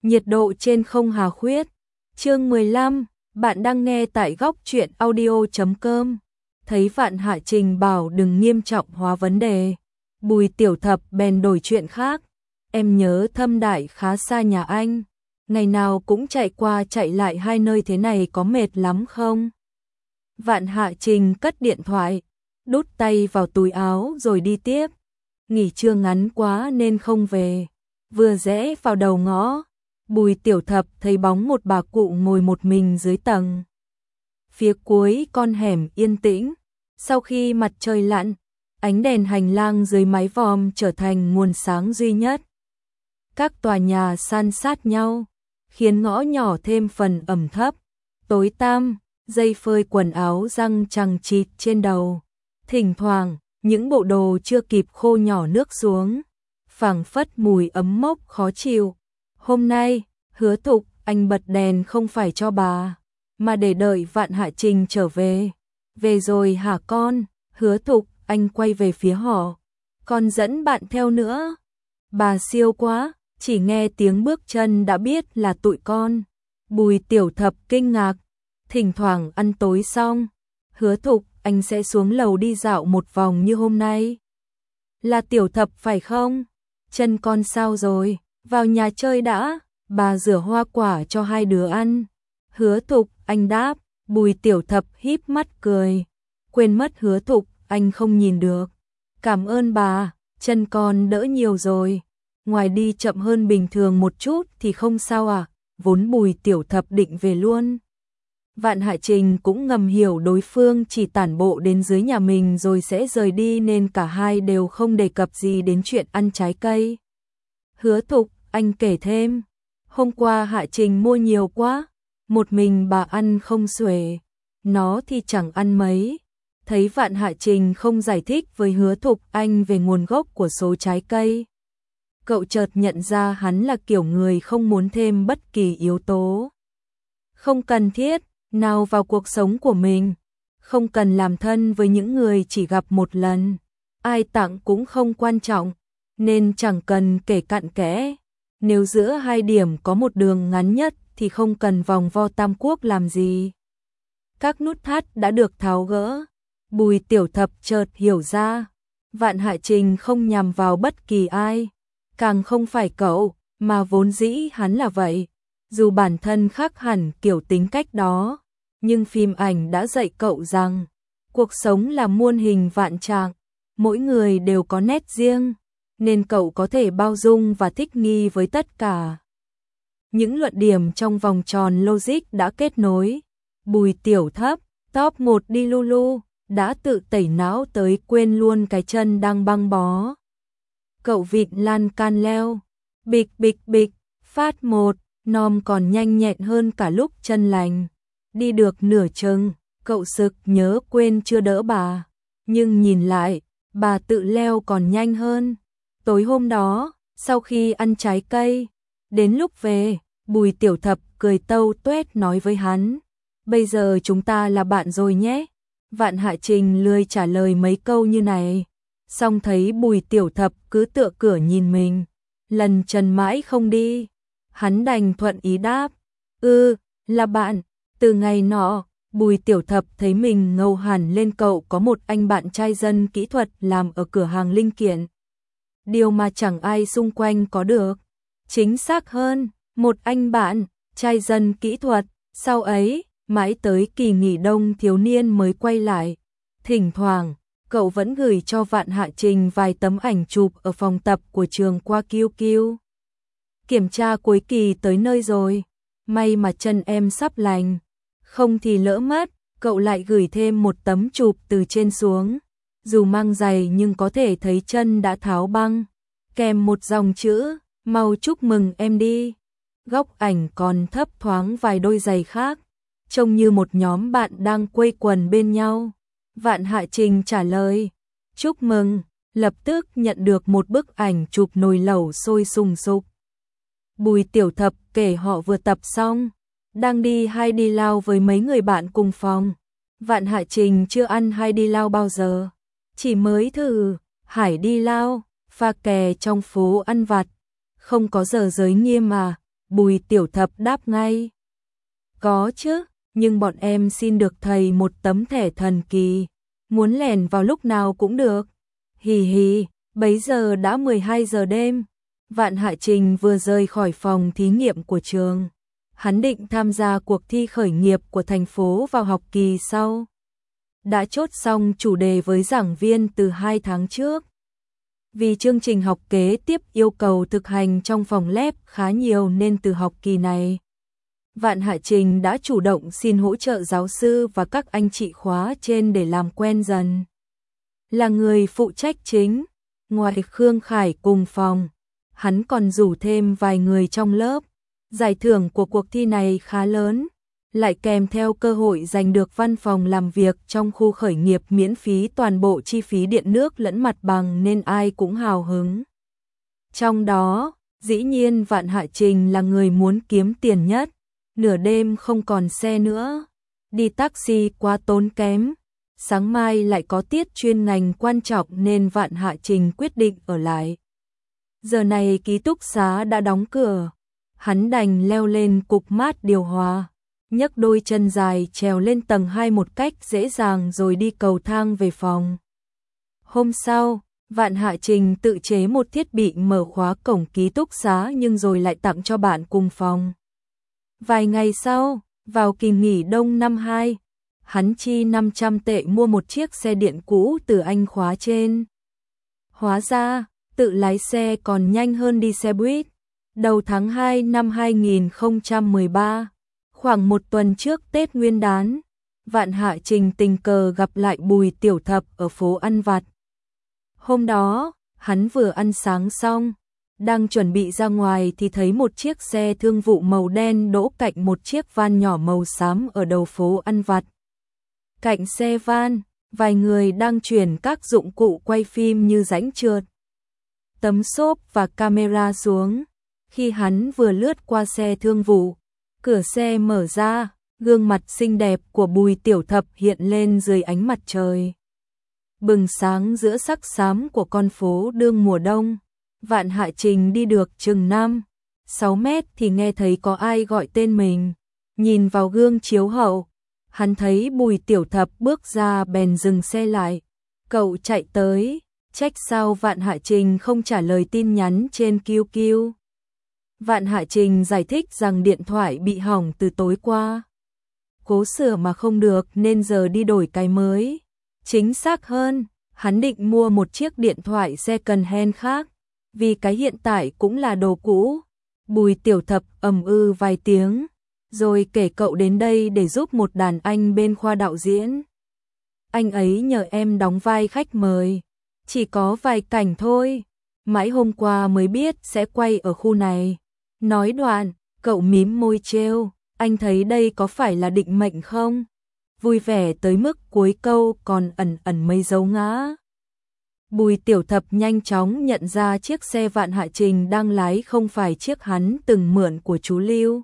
Nhiệt độ trên không hà khuyết. Chương 15, bạn đang nghe tại góc truyện audio.com. Thấy Vạn Hạ Trình bảo đừng nghiêm trọng hóa vấn đề, Bùi Tiểu Thập bèn đổi chuyện khác. Em nhớ Thâm Đại khá xa nhà anh, ngày nào cũng chạy qua chạy lại hai nơi thế này có mệt lắm không? Vạn Hạ Trình cất điện thoại, đút tay vào túi áo rồi đi tiếp. Nghỉ trưa ngắn quá nên không về. Vừa rẽ vào đầu ngõ, Bùi Tiểu Thập thấy bóng một bà cụ ngồi một mình dưới tầng. Phía cuối con hẻm yên tĩnh, sau khi mặt trời lặn, ánh đèn hành lang dưới mái vòm trở thành nguồn sáng duy nhất. Các tòa nhà san sát nhau, khiến ngõ nhỏ thêm phần ẩm thấp, tối tăm, dây phơi quần áo răng chằng chịt trên đầu. Thỉnh thoảng, những bộ đồ chưa kịp khô nhỏ nước xuống, phảng phất mùi ấm mốc khó chịu. Hôm nay, Hứa Thục, anh bật đèn không phải cho bà, mà để đợi Vạn Hạ Trình trở về. Về rồi hả con? Hứa Thục, anh quay về phía họ. Con dẫn bạn theo nữa. Bà siêu quá, chỉ nghe tiếng bước chân đã biết là tụi con. Bùi Tiểu Thập kinh ngạc. Thỉnh thoảng ăn tối xong, Hứa Thục, anh sẽ xuống lầu đi dạo một vòng như hôm nay. Là Tiểu Thập phải không? Chân con sao rồi? Vào nhà chơi đã, bà rửa hoa quả cho hai đứa ăn. Hứa Thục, anh đáp. Bùi Tiểu Thập híp mắt cười. Quên mất Hứa Thục, anh không nhìn được. Cảm ơn bà, chân con đỡ nhiều rồi. Ngoài đi chậm hơn bình thường một chút thì không sao à? Vốn Bùi Tiểu Thập định về luôn. Vạn Hạ Trình cũng ngầm hiểu đối phương chỉ tản bộ đến dưới nhà mình rồi sẽ rời đi nên cả hai đều không đề cập gì đến chuyện ăn trái cây. Hứa Thục, anh kể thêm. Hôm qua Hạ Trình mua nhiều quá, một mình bà ăn không xuể, nó thì chẳng ăn mấy. Thấy Vạn Hạ Trình không giải thích với Hứa Thục anh về nguồn gốc của số trái cây, cậu chợt nhận ra hắn là kiểu người không muốn thêm bất kỳ yếu tố không cần thiết nào vào cuộc sống của mình, không cần làm thân với những người chỉ gặp một lần, ai tặng cũng không quan trọng, nên chẳng cần kể cặn kẽ. Nếu giữa hai điểm có một đường ngắn nhất thì không cần vòng vo tam quốc làm gì. Các nút thắt đã được tháo gỡ, Bùi Tiểu Thập chợt hiểu ra, Vạn Hạ Trình không nhằm vào bất kỳ ai, càng không phải cậu, mà vốn dĩ hắn là vậy. Dù bản thân khác hẳn kiểu tính cách đó, nhưng phim ảnh đã dạy cậu rằng cuộc sống là muôn hình vạn trạng, mỗi người đều có nét riêng, nên cậu có thể bao dung và thích nghi với tất cả. Những luận điểm trong vòng tròn logic đã kết nối. Bùi Tiểu Thập, top 1 đi Lulu, đã tự tẩy não tới quên luôn cái chân đang băng bó. Cậu vịn lan can leo, bịch bịch bịch, phát 1, nom còn nhanh nhẹn hơn cả lúc chân lành. Đi được nửa chừng, cậu sực nhớ quên chưa đỡ bà, nhưng nhìn lại, bà tự leo còn nhanh hơn. Tối hôm đó, sau khi ăn trái cây, đến lúc về, Bùi Tiểu Thập cười tâu tuét nói với hắn, bây giờ chúng ta là bạn rồi nhé. Vạn Hạ Trình lười trả lời mấy câu như này, xong thấy Bùi Tiểu Thập cứ tựa cửa nhìn mình, lần trần mãi không đi, hắn đành thuận ý đáp, là bạn. Từ ngày nọ, Bùi Tiểu Thập thấy mình ngầu hẳn lên cậu có một anh bạn trai dân kỹ thuật làm ở cửa hàng linh kiện. Điều mà chẳng ai xung quanh có được. Chính xác hơn, một anh bạn trai dân kỹ thuật, sau ấy, mãi tới kỳ nghỉ đông thiếu niên mới quay lại. Thỉnh thoảng, cậu vẫn gửi cho Vạn Hạ Trình vài tấm ảnh chụp ở phòng tập của trường qua QQ. Kiểm tra cuối kỳ tới nơi rồi, may mà chân em sắp lành, không thì lỡ mất. Cậu lại gửi thêm một tấm chụp từ trên xuống, dù mang giày nhưng có thể thấy chân đã tháo băng, kèm một dòng chữ, mau chúc mừng em đi. Góc ảnh còn thấp thoáng vài đôi giày khác, trông như một nhóm bạn đang quây quần bên nhau. Vạn Hạ Trình trả lời, chúc mừng, lập tức nhận được một bức ảnh chụp nồi lẩu sôi sùng sục. Bùi Tiểu Thập kể họ vừa tập xong, đang đi hai đi lao với mấy người bạn cùng phòng. Vạn Hạ Trình chưa ăn hai đi lao bao giờ, chỉ mới thử hải đi lao, pha kè trong phố ăn vặt, không có giờ giới nghiêm mà, Bùi Tiểu Thập đáp ngay. Có chứ, nhưng bọn em xin được thầy một tấm thẻ thần kỳ, muốn lẻn vào lúc nào cũng được. Hì hì, bấy giờ đã 12 giờ đêm. Vạn Hạ Trình vừa rời khỏi phòng thí nghiệm của trường. Hắn định tham gia cuộc thi khởi nghiệp của thành phố vào học kỳ sau. Đã chốt xong chủ đề với giảng viên từ 2 tháng trước. Vì chương trình học kế tiếp yêu cầu thực hành trong phòng lab khá nhiều nên từ học kỳ này, Vạn Hạ Trình đã chủ động xin hỗ trợ giáo sư và các anh chị khóa trên để làm quen dần. Là người phụ trách chính, ngoài Khương Khải cùng phòng, hắn còn rủ thêm vài người trong lớp. Giải thưởng của cuộc thi này khá lớn, lại kèm theo cơ hội giành được văn phòng làm việc trong khu khởi nghiệp miễn phí toàn bộ chi phí điện nước lẫn mặt bằng nên ai cũng hào hứng. Trong đó, dĩ nhiên Vạn Hạ Trình là người muốn kiếm tiền nhất, nửa đêm không còn xe nữa, đi taxi quá tốn kém, sáng mai lại có tiết chuyên ngành quan trọng nên Vạn Hạ Trình quyết định ở lại. Giờ này ký túc xá đã đóng cửa, hắn đành leo lên cục mát điều hòa, nhấc đôi chân dài trèo lên tầng 2 một cách dễ dàng rồi đi cầu thang về phòng. Hôm sau, Vạn Hạ Trình tự chế một thiết bị mở khóa cổng ký túc xá nhưng rồi lại tặng cho bạn cùng phòng. Vài ngày sau, vào kỳ nghỉ đông năm 2, hắn chi 500 tệ mua một chiếc xe điện cũ từ anh khóa trên. Hóa ra, tự lái xe còn nhanh hơn đi xe buýt. Đầu tháng 2 năm 2013, khoảng một tuần trước Tết Nguyên đán, Vạn Hạ Trình tình cờ gặp lại Bùi Tiểu Thập ở phố ăn vặt. Hôm đó, hắn vừa ăn sáng xong, đang chuẩn bị ra ngoài thì thấy một chiếc xe thương vụ màu đen đỗ cạnh một chiếc van nhỏ màu xám ở đầu phố ăn vặt. Cạnh xe van, vài người đang chuyển các dụng cụ quay phim như rãnh trượt, tấm xốp và camera xuống. Khi hắn vừa lướt qua xe thương vụ, cửa xe mở ra, gương mặt xinh đẹp của Bùi Tiểu Thập hiện lên dưới ánh mặt trời bừng sáng giữa sắc xám của con phố đương mùa đông. Vạn Hạ Trình đi được chừng 5-6 mét thì nghe thấy có ai gọi tên mình. Nhìn vào gương chiếu hậu, hắn thấy Bùi Tiểu Thập bước ra bèn dừng xe lại. Cậu chạy tới, trách sao Vạn Hạ Trình không trả lời tin nhắn trên QQ. Vạn Hạ Trình giải thích rằng điện thoại bị hỏng từ tối qua, cố sửa mà không được nên giờ đi đổi cái mới. Chính xác hơn, hắn định mua một chiếc điện thoại second hand khác, vì cái hiện tại cũng là đồ cũ. Bùi Tiểu Thập vài tiếng, rồi kể cậu đến đây để giúp một đàn anh bên khoa đạo diễn. Anh ấy nhờ em đóng vai khách mời, chỉ có vài cảnh thôi, mãi hôm qua mới biết sẽ quay ở khu này. Nói đoạn, cậu mím môi trêu, anh thấy đây có phải là định mệnh không? Vui vẻ tới mức cuối câu còn ẩn ẩn mấy dấu ngã. Bùi Tiểu Thập nhanh chóng nhận ra chiếc xe Vạn Hạ Trình đang lái không phải chiếc hắn từng mượn của chú Lưu.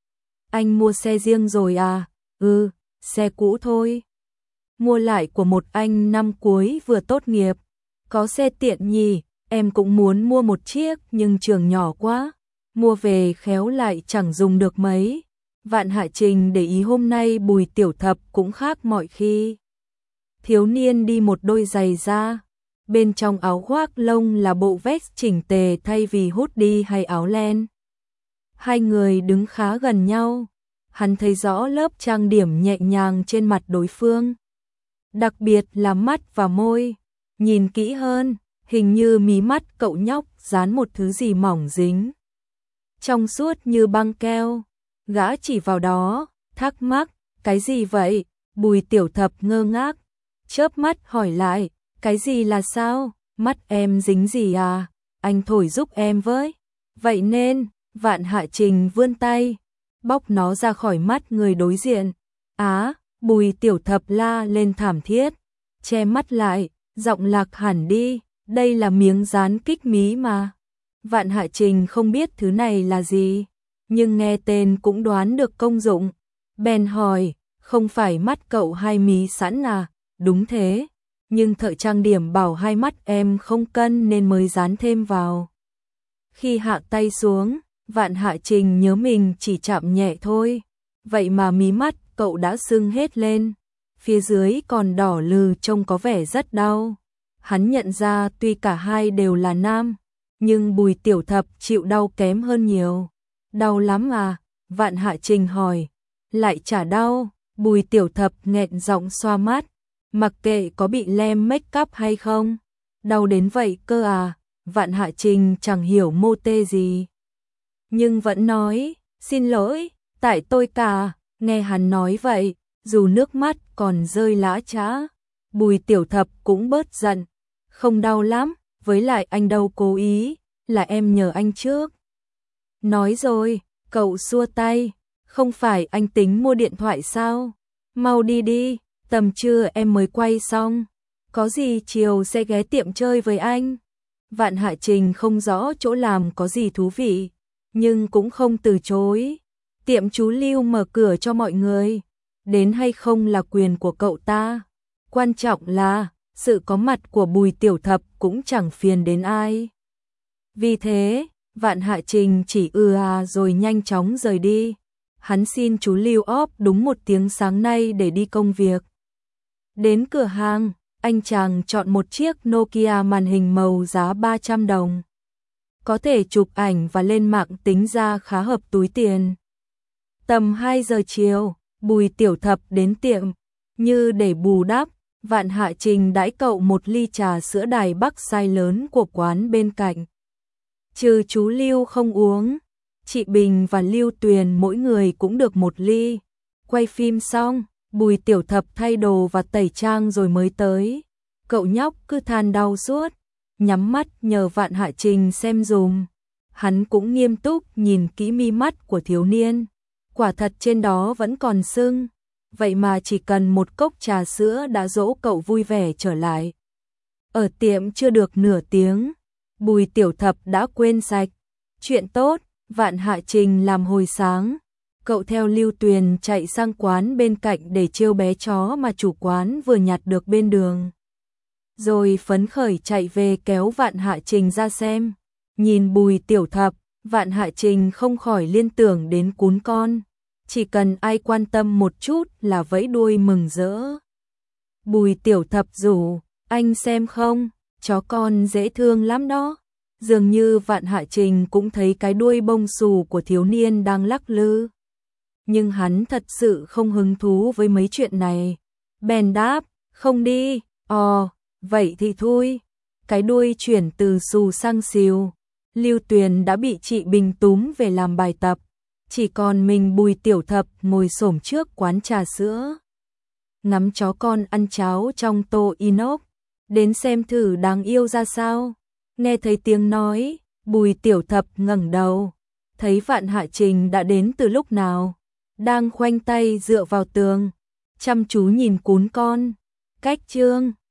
Anh mua xe riêng rồi à? Ừ, xe cũ thôi. Mua lại của một anh năm cuối vừa tốt nghiệp. Có xe tiện nhỉ, em cũng muốn mua một chiếc nhưng trường nhỏ quá. Mua về khéo lại chẳng dùng được mấy. Vạn Hạ Trình để ý hôm nay Bùi Tiểu Thập cũng khác mọi khi. Thiếu niên đi một đôi giày da, bên trong áo khoác lông là bộ vest chỉnh tề thay vì hoodie hay áo len. Hai người đứng khá gần nhau, hắn thấy rõ lớp trang điểm nhẹ nhàng trên mặt đối phương. Đặc biệt là mắt và môi, nhìn kỹ hơn, hình như mí mắt cậu nhóc dán một thứ gì mỏng dính, trong suốt như băng keo. Gã chỉ vào đó, thắc mắc, cái gì vậy? Bùi Tiểu Thập ngơ ngác, chớp mắt hỏi lại, cái gì là sao? Mắt em dính gì à? Anh thổi giúp em với. Vậy nên, Vạn Hạ Trình vươn tay, bóc nó ra khỏi mắt người đối diện. Á, Bùi Tiểu Thập la lên thảm thiết, che mắt lại, giọng lạc hẳn đi, đây là miếng dán kích mí mà. Vạn Hạ Trình không biết thứ này là gì, nhưng nghe tên cũng đoán được công dụng. Bèn hỏi, không phải mắt cậu hai mí sẵn à? Đúng thế, nhưng thợ trang điểm bảo hai mắt em không cân nên mới dán thêm vào. Khi hạ tay xuống, Vạn Hạ Trình nhớ mình chỉ chạm nhẹ thôi, vậy mà mí mắt cậu đã sưng hết lên, phía dưới còn đỏ lừ trông có vẻ rất đau. Hắn nhận ra tuy cả hai đều là nam, nhưng Bùi Tiểu Thập chịu đau kém hơn nhiều. Đau lắm à? Vạn Hạ Trình hỏi. Lại chả đau, Bùi Tiểu Thập nghẹn giọng xoa mắt, mặc kệ có bị lem make up hay không. Đau đến vậy cơ à? Vạn Hạ Trình chẳng hiểu mô tê gì, nhưng vẫn nói, xin lỗi, tại tôi cả. Nghe hắn nói vậy, dù nước mắt còn rơi lã chã, Bùi Tiểu Thập cũng bớt giận. Không đau lắm, với lại anh đâu cố ý, là em nhờ anh trước. Nói rồi, cậu xua tay, không phải anh tính mua điện thoại sao? Mau đi đi, tầm trưa em mới quay xong, có gì chiều sẽ ghé tiệm chơi với anh. Vạn Hạ Trình không rõ chỗ làm có gì thú vị, nhưng cũng không từ chối. Tiệm chú Lưu mở cửa cho mọi người, đến hay không là quyền của cậu ta. Quan trọng là, sự có mặt của Bùi Tiểu Thập cũng chẳng phiền đến ai. Vì thế, Vạn Hạ Trình chỉ rồi nhanh chóng rời đi. Hắn xin chú Lưu óp đúng 1 tiếng sáng nay để đi công việc. Đến cửa hàng, anh chàng chọn một chiếc Nokia màn hình màu giá 300 đồng. Có thể chụp ảnh và lên mạng tính ra khá hợp túi tiền. Tầm 2 giờ chiều, Bùi Tiểu Thập đến tiệm, như để bù đắp, Vạn Hạ Trình đãi cậu một ly trà sữa đài Bắc size lớn của quán bên cạnh. Trừ chú Lưu không uống, chị Bình và Lưu Tuyền mỗi người cũng được 1 ly. Quay phim xong, Bùi Tiểu Thập thay đồ và tẩy trang rồi mới tới. Cậu nhóc cứ than đau suốt, nhắm mắt nhờ Vạn Hạ Trình xem dùm. Hắn cũng nghiêm túc nhìn kỹ mi mắt của thiếu niên. Quả thật trên đó vẫn còn sưng, vậy mà chỉ cần một cốc trà sữa đã dỗ cậu vui vẻ trở lại. Ở tiệm chưa được nửa tiếng, Bùi Tiểu Thập đã quên sạch. Chuyện tốt, Vạn Hạ Trình làm hồi sáng. Cậu theo Lưu Tuyền chạy sang quán bên cạnh để trêu bé chó mà chủ quán vừa nhặt được bên đường. Rồi phấn khởi chạy về kéo Vạn Hạ Trình ra xem. Nhìn Bùi Tiểu Thập, Vạn Hạ Trình không khỏi liên tưởng đến cún con. Chỉ cần ai quan tâm một chút là vẫy đuôi mừng rỡ. Bùi Tiểu Thập rủ, anh xem không, chó con dễ thương lắm đó. Dường như Vạn Hạ Trình cũng thấy cái đuôi bông xù của thiếu niên đang lắc lư. Nhưng hắn thật sự không hứng thú với mấy chuyện này. Bèn đáp, không đi, vậy thì thôi. Cái đuôi chuyển từ xù sang xìu. Lưu Tuyền đã bị chị Bình túm về làm bài tập. Chỉ còn mình Bùi Tiểu Thập ngồi xổm trước quán trà sữa, ngắm chó con ăn cháo trong tô inox, đến xem thử đáng yêu ra sao. Nghe thấy tiếng nói, Bùi Tiểu Thập ngẩng đầu, thấy Vạn Hạ Trình đã đến từ lúc nào, đang khoanh tay dựa vào tường, chăm chú nhìn cún con. Cách chương